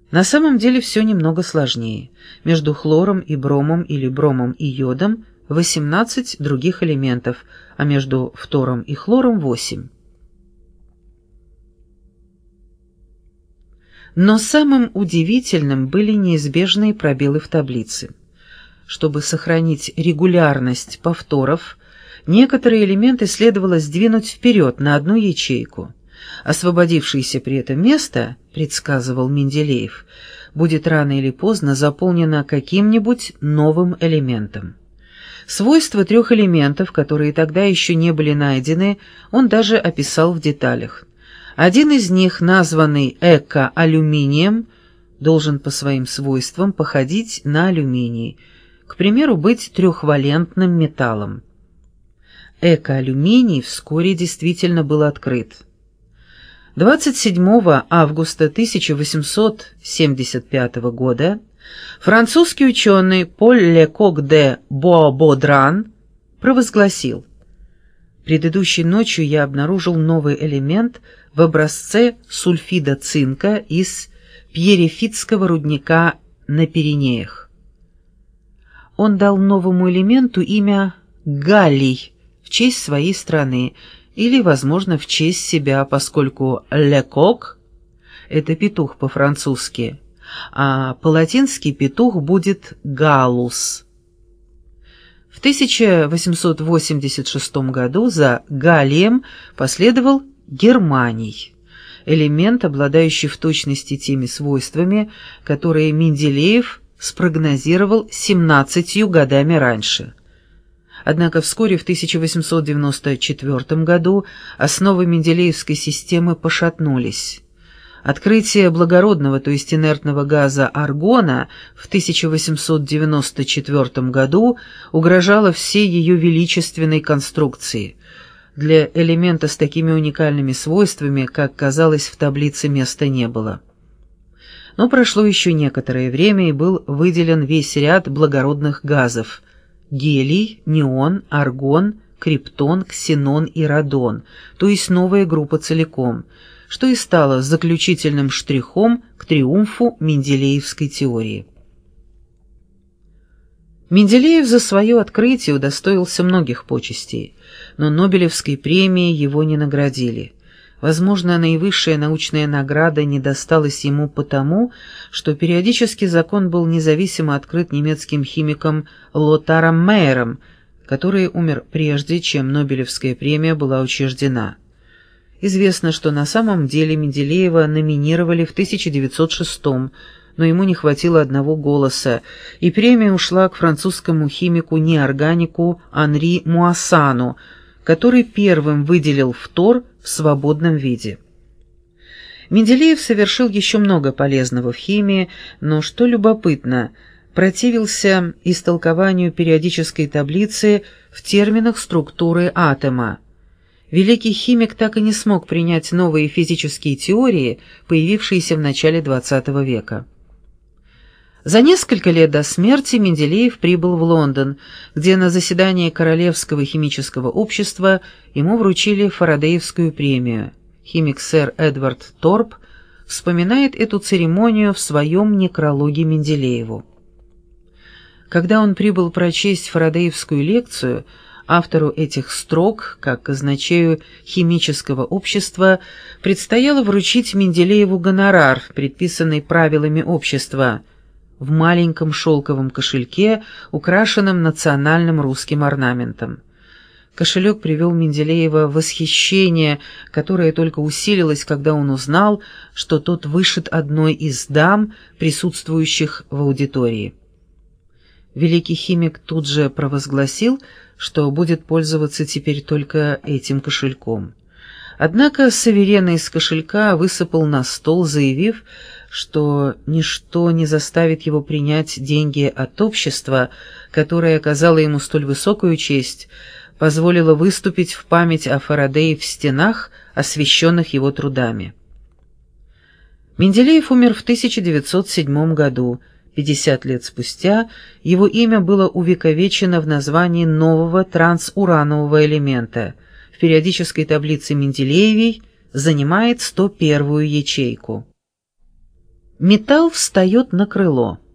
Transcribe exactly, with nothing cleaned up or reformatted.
На самом деле все немного сложнее. Между хлором и бромом или бромом и йодом восемнадцать других элементов, а между фтором и хлором восемь. Но самым удивительным были неизбежные пробелы в таблице. Чтобы сохранить регулярность повторов, некоторые элементы следовало сдвинуть вперед на одну ячейку. Освободившееся при этом место, предсказывал Менделеев, будет рано или поздно заполнено каким-нибудь новым элементом. Свойства трех элементов, которые тогда еще не были найдены, он даже описал в деталях. Один из них, названный эко-алюминием, должен по своим свойствам походить на алюминий, к примеру, быть трехвалентным металлом. Эко-алюминий вскоре действительно был открыт. двадцать седьмого августа тысяча восемьсот семьдесят пятого года французский ученый Поль Лекок де Боабодран провозгласил: «Предыдущей ночью я обнаружил новый элемент в образце сульфида цинка из пьерефитского рудника на Пиренеях». Он дал новому элементу имя галлий в честь своей страны, или, возможно, в честь себя, поскольку «лекок» — это петух по-французски, а по-латински петух будет «галлус». В тысяча восемьсот восемьдесят шестом году за галлием последовал германий, элемент, обладающий в точности теми свойствами, которые Менделеев спрогнозировал семнадцатью годами раньше. Однако вскоре, в тысяча восемьсот девяносто четвёртом году, основы менделеевской системы пошатнулись. Открытие благородного, то есть инертного газа аргона в тысяча восемьсот девяносто четвёртом году угрожало всей ее величественной конструкции. Для элемента с такими уникальными свойствами, как казалось, в таблице места не было. Но прошло еще некоторое время, и был выделен весь ряд благородных газов: гелий, неон, аргон, криптон, ксенон и радон, то есть новая группа целиком, что и стало заключительным штрихом к триумфу менделеевской теории. Менделеев за свое открытие удостоился многих почестей, но Нобелевской премии его не наградили. Возможно, наивысшая научная награда не досталась ему потому, что периодический закон был независимо открыт немецким химиком Лотаром Мейером, который умер прежде, чем Нобелевская премия была учреждена. Известно, что на самом деле Менделеева номинировали в тысяча девятьсот шестом, но ему не хватило одного голоса, и премия ушла к французскому химику-неорганику Анри Муассану, который первым выделил фтор в свободном виде. Менделеев совершил еще много полезного в химии, но, что любопытно, противился истолкованию периодической таблицы в терминах структуры атома. Великий химик так и не смог принять новые физические теории, появившиеся в начале двадцатого века. За несколько лет до смерти Менделеев прибыл в Лондон, где на заседании Королевского химического общества ему вручили Фарадеевскую премию. Химик сэр Эдвард Торп вспоминает эту церемонию в своем некрологе Менделееву. Когда он прибыл прочесть Фарадеевскую лекцию, автору этих строк, как казначею химического общества, предстояло вручить Менделееву гонорар, предписанный правилами общества, в маленьком шелковом кошельке, украшенном национальным русским орнаментом. Кошелек привел Менделеева в восхищение, которое только усилилось, когда он узнал, что тот вышит одной из дам, присутствующих в аудитории. Великий химик тут же провозгласил, что будет пользоваться теперь только этим кошельком. Однако суверен из кошелька высыпал на стол, заявив, что ничто не заставит его принять деньги от общества, которое оказало ему столь высокую честь, позволило выступить в память о Фарадее в стенах, освященных его трудами. Менделеев умер в тысяча девятьсот седьмом году. пятьдесят лет спустя его имя было увековечено в названии нового трансуранового элемента. В периодической таблице Менделеевой занимает сто первую ячейку. Металл встает на крыло.